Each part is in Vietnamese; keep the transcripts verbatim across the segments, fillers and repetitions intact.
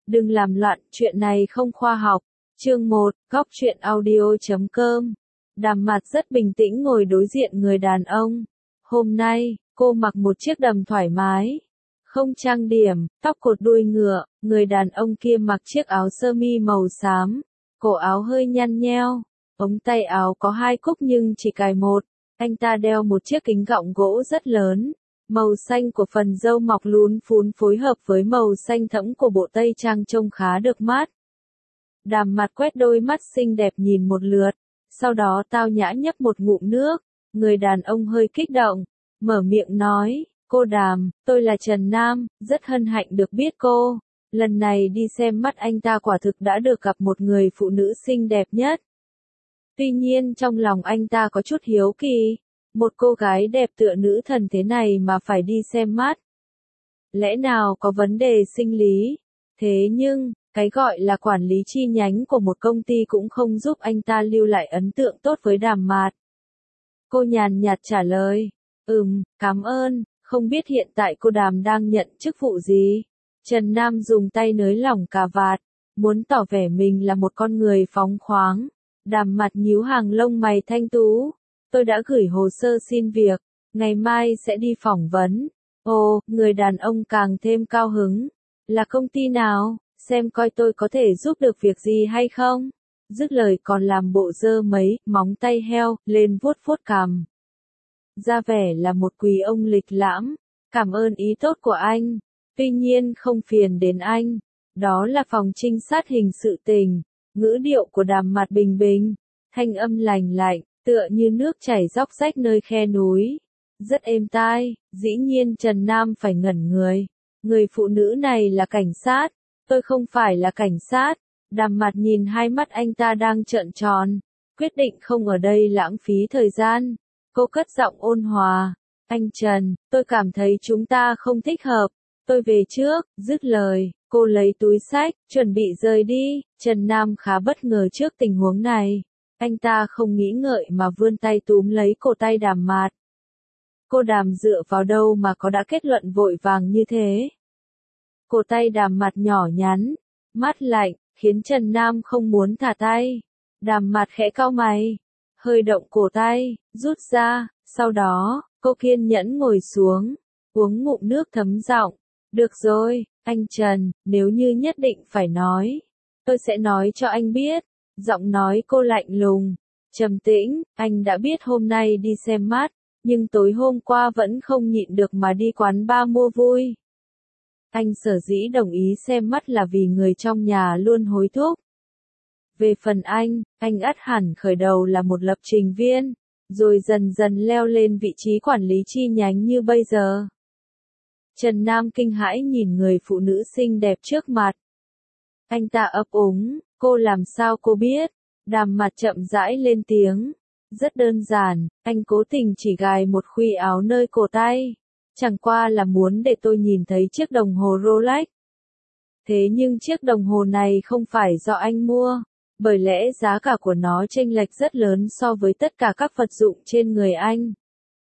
Đừng làm loạn, chuyện này không khoa học. Chương một, góc truyện audio chấm com. Đàm Mạt rất bình tĩnh ngồi đối diện người đàn ông. Hôm nay, cô mặc một chiếc đầm thoải mái, không trang điểm, tóc cột đuôi ngựa, người đàn ông kia mặc chiếc áo sơ mi màu xám, cổ áo hơi nhăn nheo, ống tay áo có hai cúc nhưng chỉ cài một, anh ta đeo một chiếc kính gọng gỗ rất lớn, màu xanh của phần râu mọc lún phún phối hợp với màu xanh thẫm của bộ tây trang trông khá được mắt. Đàm Mạt quét đôi mắt xinh đẹp nhìn một lượt, sau đó tao nhã nhấp một ngụm nước, người đàn ông hơi kích động, mở miệng nói, cô Đàm, tôi là Trần Nam, rất hân hạnh được biết cô. Lần này đi xem mắt anh ta quả thực đã được gặp một người phụ nữ xinh đẹp nhất. Tuy nhiên trong lòng anh ta có chút hiếu kỳ, một cô gái đẹp tựa nữ thần thế này mà phải đi xem mắt. Lẽ nào có vấn đề sinh lý? Thế nhưng, cái gọi là quản lý chi nhánh của một công ty cũng không giúp anh ta lưu lại ấn tượng tốt với Đàm Mạt. Cô nhàn nhạt trả lời, ừm, cảm ơn, không biết hiện tại cô Đàm đang nhận chức vụ gì? Trần Nam dùng tay nới lỏng cà vạt, muốn tỏ vẻ mình là một con người phóng khoáng. Đàm Mạt nhíu hàng lông mày thanh tú, tôi đã gửi hồ sơ xin việc, ngày mai sẽ đi phỏng vấn. Ồ, người đàn ông càng thêm cao hứng, là công ty nào, xem coi tôi có thể giúp được việc gì hay không? Dứt lời còn làm bộ giơ mấy móng tay heo lên vuốt vuốt cằm. Ra vẻ là một quý ông lịch lãm, cảm ơn ý tốt của anh, tuy nhiên không phiền đến anh, đó là phòng trinh sát hình sự tình. Ngữ điệu của Đàm Mạt bình bình, thanh âm lành lạnh, tựa như nước chảy róc rách nơi khe núi, rất êm tai. Dĩ nhiên Trần Nam phải ngẩn người, người phụ nữ này là cảnh sát, tôi không phải là cảnh sát. Đàm Mạt nhìn hai mắt anh ta đang trợn tròn, quyết định không ở đây lãng phí thời gian. Cô cất giọng ôn hòa, anh Trần, tôi cảm thấy chúng ta không thích hợp, tôi về trước. Dứt lời, cô lấy túi xách, chuẩn bị rời đi. Trần Nam khá bất ngờ trước tình huống này, anh ta không nghĩ ngợi mà vươn tay túm lấy cổ tay Đàm Mạt. Cô Đàm dựa vào đâu mà có đã kết luận vội vàng như thế? Cổ tay Đàm Mạt nhỏ nhắn, mát lạnh, khiến Trần Nam không muốn thả tay. Đàm Mạt khẽ cau mày, hơi động cổ tay, rút ra, sau đó, cô kiên nhẫn ngồi xuống, uống ngụm nước thấm giọng. Được rồi, anh Trần, nếu như nhất định phải nói, tôi sẽ nói cho anh biết. Giọng nói cô lạnh lùng, trầm tĩnh, anh đã biết hôm nay đi xem mắt, nhưng tối hôm qua vẫn không nhịn được mà đi quán bar mua vui. Anh sở dĩ đồng ý xem mắt là vì người trong nhà luôn hối thúc. Về phần anh, anh ắt hẳn khởi đầu là một lập trình viên, rồi dần dần leo lên vị trí quản lý chi nhánh như bây giờ. Trần Nam kinh hãi nhìn người phụ nữ xinh đẹp trước mặt. Anh ta ấp úng, cô làm sao cô biết? Đàm Mạt chậm rãi lên tiếng. Rất đơn giản, anh cố tình chỉ gài một khuy áo nơi cổ tay. Chẳng qua là muốn để tôi nhìn thấy chiếc đồng hồ Rolex. Thế nhưng chiếc đồng hồ này không phải do anh mua, bởi lẽ giá cả của nó chênh lệch rất lớn so với tất cả các vật dụng trên người anh.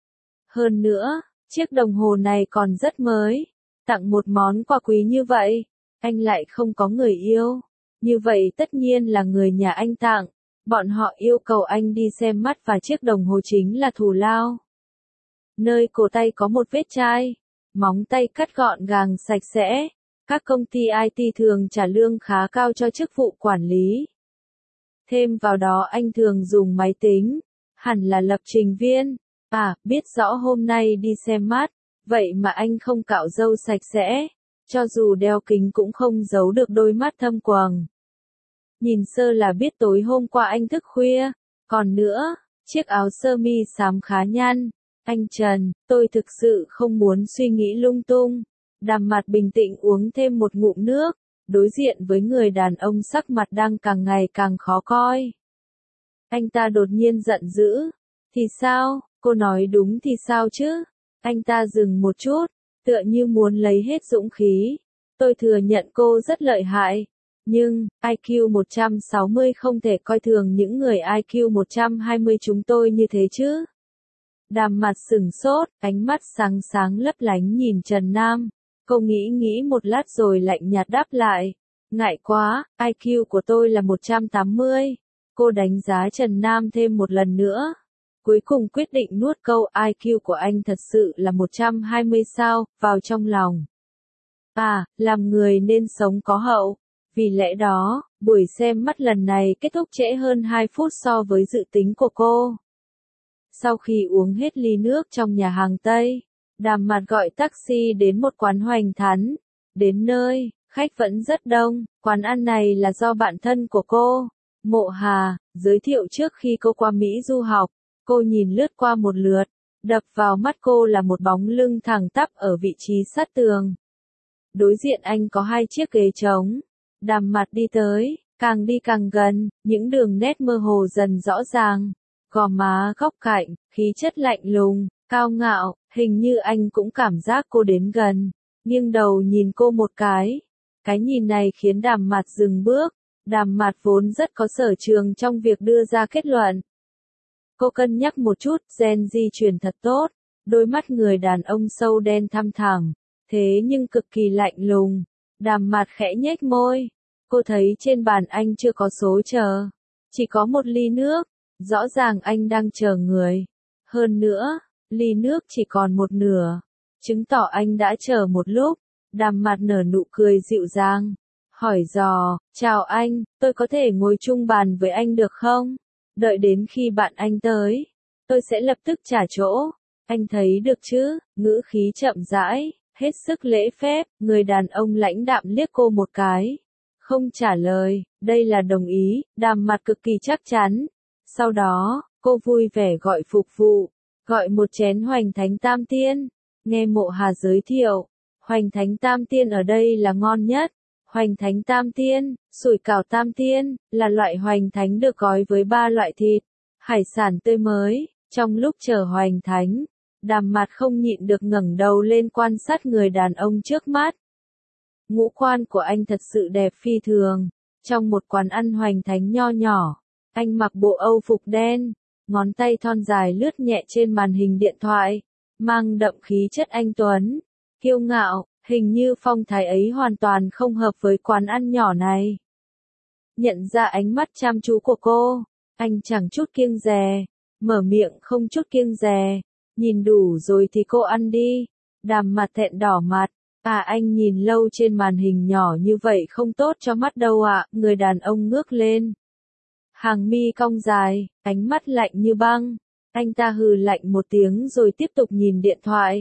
Hơn nữa, chiếc đồng hồ này còn rất mới, tặng một món quà quý như vậy, anh lại không có người yêu, như vậy tất nhiên là người nhà anh tặng, bọn họ yêu cầu anh đi xem mắt và chiếc đồng hồ chính là thù lao. Nơi cổ tay có một vết chai, móng tay cắt gọn gàng sạch sẽ, các công ty i tê thường trả lương khá cao cho chức vụ quản lý. Thêm vào đó anh thường dùng máy tính, hẳn là lập trình viên. À, biết rõ hôm nay đi xem mắt, vậy mà anh không cạo râu sạch sẽ, cho dù đeo kính cũng không giấu được đôi mắt thâm quầng. Nhìn sơ là biết tối hôm qua anh thức khuya, còn nữa, chiếc áo sơ mi xám khá nhăn. Anh Trần, tôi thực sự không muốn suy nghĩ lung tung. Đàm Mạt bình tĩnh uống thêm một ngụm nước, đối diện với người đàn ông sắc mặt đang càng ngày càng khó coi. Anh ta đột nhiên giận dữ. Thì sao, cô nói đúng thì sao chứ? Anh ta dừng một chút, tựa như muốn lấy hết dũng khí. Tôi thừa nhận cô rất lợi hại, nhưng, i kiu một trăm sáu mươi không thể coi thường những người i kiu một trăm hai mươi chúng tôi như thế chứ. Đàm Mạt sửng sốt, ánh mắt sáng sáng lấp lánh nhìn Trần Nam. Cô nghĩ nghĩ một lát rồi lạnh nhạt đáp lại. Ngại quá, i kiu của tôi là một trăm tám mươi. Cô đánh giá Trần Nam thêm một lần nữa. Cuối cùng quyết định nuốt câu i kiu của anh thật sự là một trăm hai mươi sao, vào trong lòng. À, làm người nên sống có hậu. Vì lẽ đó, buổi xem mắt lần này kết thúc trễ hơn hai phút so với dự tính của cô. Sau khi uống hết ly nước trong nhà hàng Tây, Đàm Mạt gọi taxi đến một quán hoành thánh. Đến nơi, khách vẫn rất đông, quán ăn này là do bạn thân của cô, Mộ Hà, giới thiệu trước khi cô qua Mỹ du học. Cô nhìn lướt qua một lượt, đập vào mắt cô là một bóng lưng thẳng tắp ở vị trí sát tường. Đối diện anh có hai chiếc ghế trống. Đàm Mạt đi tới, càng đi càng gần, những đường nét mơ hồ dần rõ ràng. Gò má góc cạnh, khí chất lạnh lùng, cao ngạo, hình như anh cũng cảm giác cô đến gần, nghiêng đầu nhìn cô một cái. Cái nhìn này khiến Đàm Mạt dừng bước. Đàm Mạt vốn rất có sở trường trong việc đưa ra kết luận. Cô cân nhắc một chút, gen di truyền thật tốt, đôi mắt người đàn ông sâu đen thăm thẳm, thế nhưng cực kỳ lạnh lùng. Đàm Mạt khẽ nhếch môi, cô thấy trên bàn anh chưa có số chờ, chỉ có một ly nước, rõ ràng anh đang chờ người. Hơn nữa, ly nước chỉ còn một nửa, chứng tỏ anh đã chờ một lúc. Đàm Mạt nở nụ cười dịu dàng, hỏi dò, chào anh, tôi có thể ngồi chung bàn với anh được không? Đợi đến khi bạn anh tới, tôi sẽ lập tức trả chỗ. Anh thấy được chứ? Ngữ khí chậm rãi, hết sức lễ phép. Người đàn ông lãnh đạm liếc cô một cái, không trả lời. Đây là đồng ý. Đàm Mạt cực kỳ chắc chắn. Sau đó, cô vui vẻ gọi phục vụ, gọi một chén Hoành Thánh Tam Tiên. Nghe Mộ Hà giới thiệu, Hoành Thánh Tam Tiên ở đây là ngon nhất. Hoành Thánh Tam Tiên, sủi cảo Tam Tiên, là loại hoành thánh được gói với ba loại thịt, hải sản tươi mới. Trong lúc chờ hoành thánh, Đàm Mạt không nhịn được ngẩng đầu lên quan sát người đàn ông trước mắt. Ngũ quan của anh thật sự đẹp phi thường. Trong một quán ăn hoành thánh nho nhỏ, anh mặc bộ âu phục đen, ngón tay thon dài lướt nhẹ trên màn hình điện thoại, mang đậm khí chất anh tuấn, kiêu ngạo. Hình như phong thái ấy hoàn toàn không hợp với quán ăn nhỏ này. Nhận ra ánh mắt chăm chú của cô, anh chẳng chút kiêng dè, mở miệng không chút kiêng dè, nhìn đủ rồi thì cô ăn đi. Đàm Mạt thẹn đỏ mặt, à anh nhìn lâu trên màn hình nhỏ như vậy không tốt cho mắt đâu ạ. Người đàn ông ngước lên, hàng mi cong dài, ánh mắt lạnh như băng. Anh ta hừ lạnh một tiếng rồi tiếp tục nhìn điện thoại.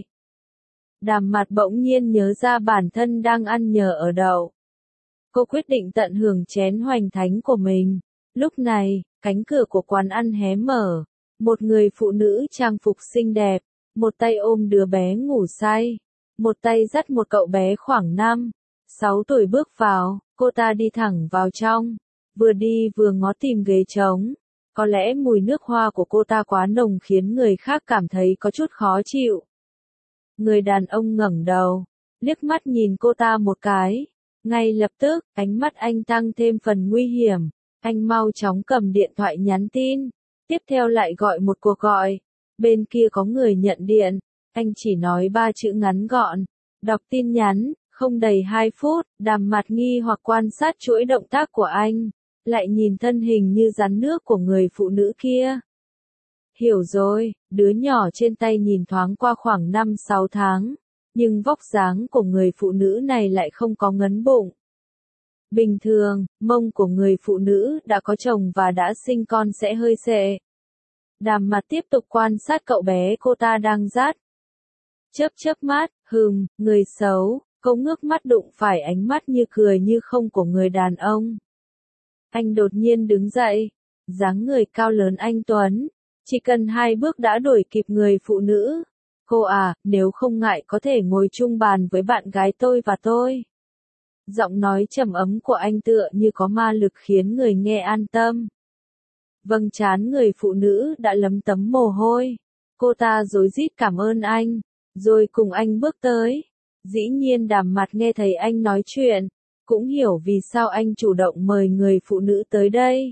Đàm Mạt bỗng nhiên nhớ ra bản thân đang ăn nhờ ở đậu. Cô quyết định tận hưởng chén hoành thánh của mình. Lúc này, cánh cửa của quán ăn hé mở. Một người phụ nữ trang phục xinh đẹp, một tay ôm đứa bé ngủ say, một tay dắt một cậu bé khoảng năm, sáu tuổi bước vào. Cô ta đi thẳng vào trong, vừa đi vừa ngó tìm ghế trống. Có lẽ mùi nước hoa của cô ta quá nồng khiến người khác cảm thấy có chút khó chịu. Người đàn ông ngẩng đầu, liếc mắt nhìn cô ta một cái. Ngay lập tức, ánh mắt anh tăng thêm phần nguy hiểm. Anh mau chóng cầm điện thoại nhắn tin. Tiếp theo lại gọi một cuộc gọi. Bên kia có người nhận điện. Anh chỉ nói ba chữ ngắn gọn. Đọc tin nhắn, không đầy hai phút. Đàm Mạt nghi hoặc quan sát chuỗi động tác của anh. Lại nhìn thân hình như rắn nước của người phụ nữ kia. Hiểu rồi, đứa nhỏ trên tay nhìn thoáng qua khoảng năm sáu tháng, nhưng vóc dáng của người phụ nữ này lại không có ngấn bụng. Bình thường, mông của người phụ nữ đã có chồng và đã sinh con sẽ hơi xệ. Đàm Mạt tiếp tục quan sát cậu bé cô ta đang dắt. Chớp chớp mắt, hừm, người xấu, cô ngước mắt đụng phải ánh mắt như cười như không của người đàn ông. Anh đột nhiên đứng dậy, dáng người cao lớn anh tuấn. Chỉ cần hai bước đã đuổi kịp người phụ nữ. Cô à, nếu không ngại có thể ngồi chung bàn với bạn gái tôi và tôi. Giọng nói trầm ấm của anh tựa như có ma lực khiến người nghe an tâm. Vâng, trán người phụ nữ đã lấm tấm mồ hôi. Cô ta rối rít cảm ơn anh, rồi cùng anh bước tới. Dĩ nhiên Đàm Mạt nghe thấy anh nói chuyện, cũng hiểu vì sao anh chủ động mời người phụ nữ tới đây.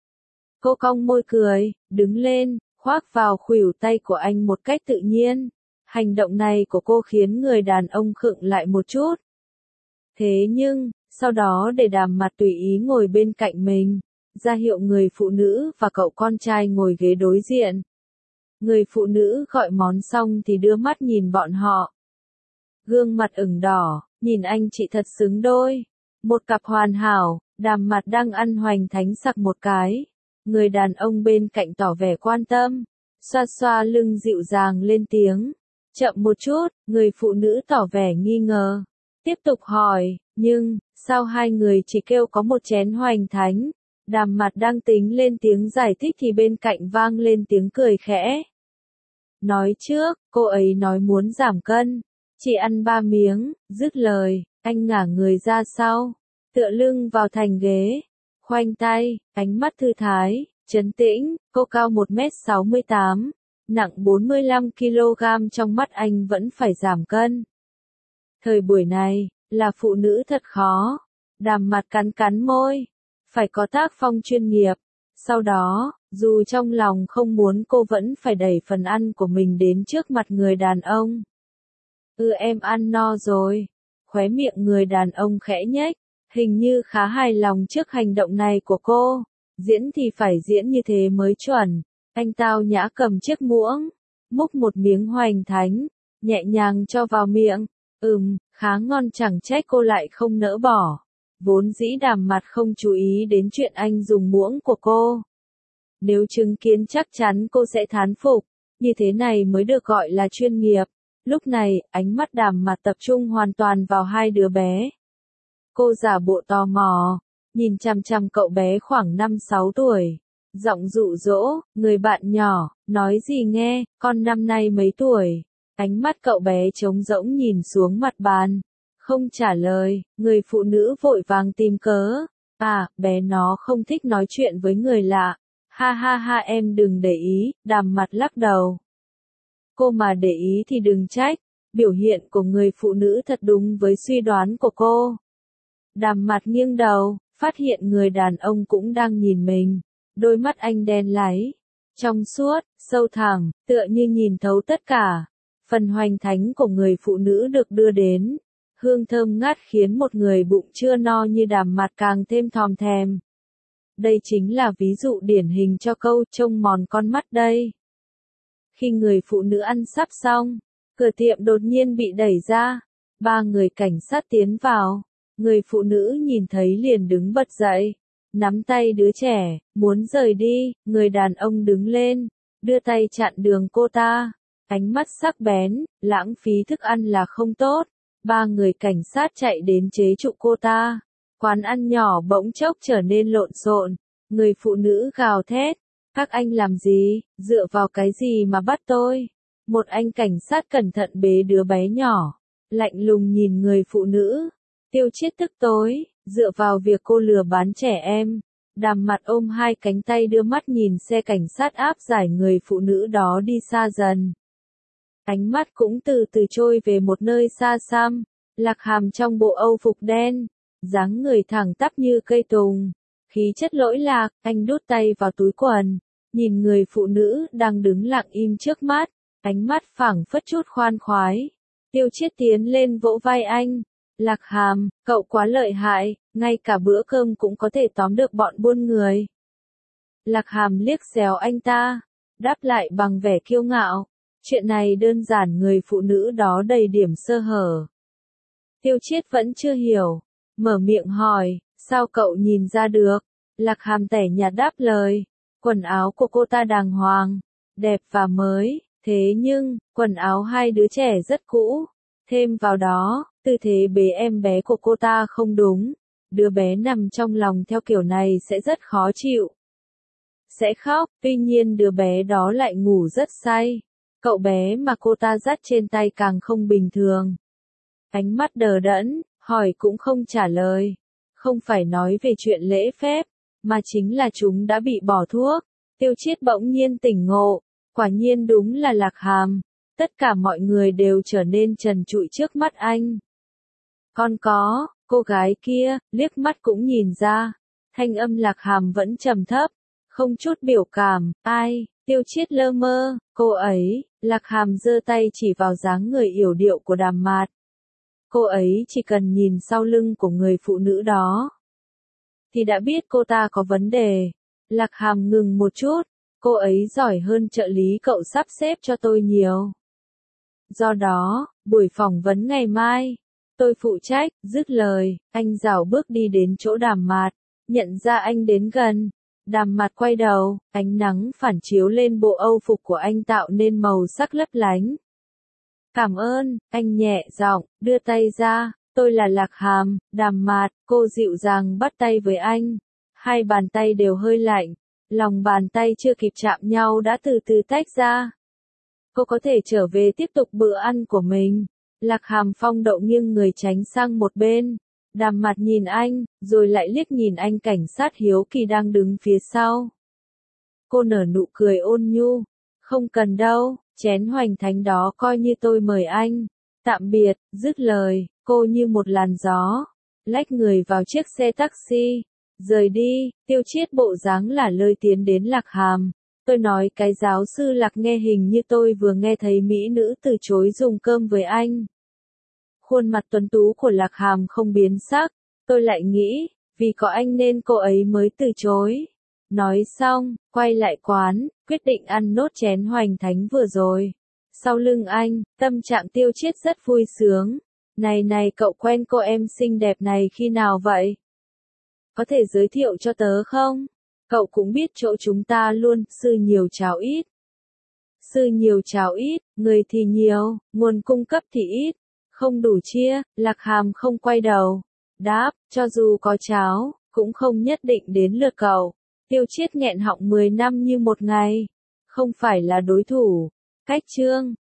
Cô cong môi cười, đứng lên, khoác vào khuỷu tay của anh một cách tự nhiên. Hành động này của cô khiến người đàn ông khựng lại một chút. Thế nhưng, sau đó để Đàm Mặt tùy ý ngồi bên cạnh mình, ra hiệu người phụ nữ và cậu con trai ngồi ghế đối diện. Người phụ nữ gọi món xong thì đưa mắt nhìn bọn họ. Gương mặt ửng đỏ, nhìn anh chị thật xứng đôi. Một cặp hoàn hảo, Đàm Mặt đang ăn hoành thánh sặc một cái. Người đàn ông bên cạnh tỏ vẻ quan tâm, xoa xoa lưng dịu dàng lên tiếng. Chậm một chút, người phụ nữ tỏ vẻ nghi ngờ. Tiếp tục hỏi, nhưng, sao hai người chỉ kêu có một chén hoành thánh? Đàm Mặt đang tính lên tiếng giải thích thì bên cạnh vang lên tiếng cười khẽ. Nói trước, cô ấy nói muốn giảm cân, chỉ ăn ba miếng, dứt lời, anh ngả người ra sau, tựa lưng vào thành ghế, khoanh tay, ánh mắt thư thái, trấn tĩnh, cô cao một mét sáu mươi tám, nặng bốn mươi lăm ki lô gam, trong mắt anh vẫn phải giảm cân. Thời buổi này, là phụ nữ thật khó. Đàm Mặt cắn cắn môi, phải có tác phong chuyên nghiệp. Sau đó, dù trong lòng không muốn, cô vẫn phải đẩy phần ăn của mình đến trước mặt người đàn ông. Ừ, em ăn no rồi. Khóe miệng người đàn ông khẽ nhếch, hình như khá hài lòng trước hành động này của cô. Diễn thì phải diễn như thế mới chuẩn. Anh tao nhã cầm chiếc muỗng, múc một miếng hoành thánh, nhẹ nhàng cho vào miệng. Ừm, khá ngon, chẳng trách cô lại không nỡ bỏ. Vốn dĩ Đàm Mặt không chú ý đến chuyện anh dùng muỗng của cô. Nếu chứng kiến chắc chắn cô sẽ thán phục, như thế này mới được gọi là chuyên nghiệp. Lúc này, ánh mắt Đàm Mặt tập trung hoàn toàn vào hai đứa bé. Cô giả bộ tò mò, nhìn chằm chằm cậu bé khoảng năm sáu tuổi. Giọng dụ dỗ, người bạn nhỏ, nói gì nghe, con năm nay mấy tuổi? Ánh mắt cậu bé trống rỗng nhìn xuống mặt bàn, không trả lời. Người phụ nữ vội vàng tìm cớ. À, bé nó không thích nói chuyện với người lạ. Ha ha ha, em đừng để ý. Đàm Mặt lắc đầu. Cô mà để ý thì đừng trách. Biểu hiện của người phụ nữ thật đúng với suy đoán của cô. Đàm Mặt nghiêng đầu, phát hiện người đàn ông cũng đang nhìn mình. Đôi mắt anh đen láy, trong suốt, sâu thẳm, tựa như nhìn thấu tất cả. Phần hoành thánh của người phụ nữ được đưa đến, hương thơm ngát khiến một người bụng chưa no như Đàm Mặt càng thêm thòm thèm. Đây chính là ví dụ điển hình cho câu trông mòn con mắt đây. Khi người phụ nữ ăn sắp xong, cửa tiệm đột nhiên bị đẩy ra, ba người cảnh sát tiến vào. Người phụ nữ nhìn thấy liền đứng bật dậy, nắm tay đứa trẻ, muốn rời đi. Người đàn ông đứng lên, đưa tay chặn đường cô ta. Ánh mắt sắc bén, lãng phí thức ăn là không tốt. Ba người cảnh sát chạy đến chế trụ cô ta. Quán ăn nhỏ bỗng chốc trở nên lộn xộn. Người phụ nữ gào thét. Các anh làm gì, dựa vào cái gì mà bắt tôi? Một anh cảnh sát cẩn thận bế đứa bé nhỏ, lạnh lùng nhìn người phụ nữ. Tiêu Chiết tức tối, dựa vào việc cô lừa bán trẻ em. Đàm Mặt ôm hai cánh tay đưa mắt nhìn xe cảnh sát áp giải người phụ nữ đó đi xa dần. Ánh mắt cũng từ từ trôi về một nơi xa xăm. Lạc Hàm trong bộ âu phục đen, dáng người thẳng tắp như cây tùng, khí chất lỗi lạc. Anh đút tay vào túi quần, nhìn người phụ nữ đang đứng lặng im trước mắt, ánh mắt phảng phất chút khoan khoái. Tiêu Chiết tiến lên vỗ vai anh. Lạc Hàm, cậu quá lợi hại, ngay cả bữa cơm cũng có thể tóm được bọn buôn người. Lạc Hàm liếc xéo anh ta, đáp lại bằng vẻ kiêu ngạo. Chuyện này đơn giản, người phụ nữ đó đầy điểm sơ hở. Tiêu Chiết vẫn chưa hiểu, mở miệng hỏi, sao cậu nhìn ra được? Lạc Hàm tẻ nhạt đáp lời, quần áo của cô ta đàng hoàng, đẹp và mới, thế nhưng, quần áo hai đứa trẻ rất cũ. Thêm vào đó, tư thế bế em bé của cô ta không đúng. Đứa bé nằm trong lòng theo kiểu này sẽ rất khó chịu. Sẽ khóc, tuy nhiên đứa bé đó lại ngủ rất say. Cậu bé mà cô ta dắt trên tay càng không bình thường. Ánh mắt đờ đẫn, hỏi cũng không trả lời. Không phải nói về chuyện lễ phép, mà chính là chúng đã bị bỏ thuốc. Tiêu Chiết bỗng nhiên tỉnh ngộ, quả nhiên đúng là Lạc Hàm. Tất cả mọi người đều trở nên trần trụi trước mắt anh. Còn có, cô gái kia, liếc mắt cũng nhìn ra. Thanh âm Lạc Hàm vẫn trầm thấp, không chút biểu cảm. Ai? Tiêu Chiết lơ mơ. Cô ấy. Lạc Hàm giơ tay chỉ vào dáng người yểu điệu của Đàm Mạt. Cô ấy chỉ cần nhìn sau lưng của người phụ nữ đó thì đã biết cô ta có vấn đề. Lạc Hàm ngừng một chút, cô ấy giỏi hơn trợ lý cậu sắp xếp cho tôi nhiều. Do đó, buổi phỏng vấn ngày mai, tôi phụ trách. Dứt lời, anh rảo bước đi đến chỗ Đàm Mạt, nhận ra anh đến gần. Đàm Mạt quay đầu, ánh nắng phản chiếu lên bộ âu phục của anh tạo nên màu sắc lấp lánh. Cảm ơn, anh nhẹ giọng, đưa tay ra. Tôi là Lạc Hàm. Đàm Mạt, cô dịu dàng bắt tay với anh. Hai bàn tay đều hơi lạnh, lòng bàn tay chưa kịp chạm nhau đã từ từ tách ra. Cô có thể trở về tiếp tục bữa ăn của mình. Lạc Hàm phong độ nghiêng người tránh sang một bên. Đàm Mạt nhìn anh, rồi lại liếc nhìn anh cảnh sát hiếu kỳ đang đứng phía sau. Cô nở nụ cười ôn nhu. Không cần đâu, chén hoành thánh đó coi như tôi mời anh. Tạm biệt. Dứt lời, cô như một làn gió, lách người vào chiếc xe taxi, rời đi. Tiêu Chiết bộ dáng lả lơi tiến đến Lạc Hàm. Tôi nói cái giáo sư Lạc nghe hình như tôi vừa nghe thấy mỹ nữ từ chối dùng cơm với anh. Khuôn mặt tuấn tú của Lạc Hàm không biến sắc. Tôi lại nghĩ, vì có anh nên cô ấy mới từ chối. Nói xong, quay lại quán, quyết định ăn nốt chén hoành thánh vừa rồi. Sau lưng anh, tâm trạng Tiêu Chiết rất vui sướng. Này này, cậu quen cô em xinh đẹp này khi nào vậy? Có thể giới thiệu cho tớ không? Cậu cũng biết chỗ chúng ta luôn, sư nhiều cháo ít. Sư nhiều cháo ít, người thì nhiều, nguồn cung cấp thì ít. Không đủ chia. Lạc Hàm không quay đầu. Đáp, cho dù có cháo, cũng không nhất định đến lượt cậu. Tiêu Chiết nghẹn họng mười năm như một ngày. Không phải là đối thủ. Cách chương.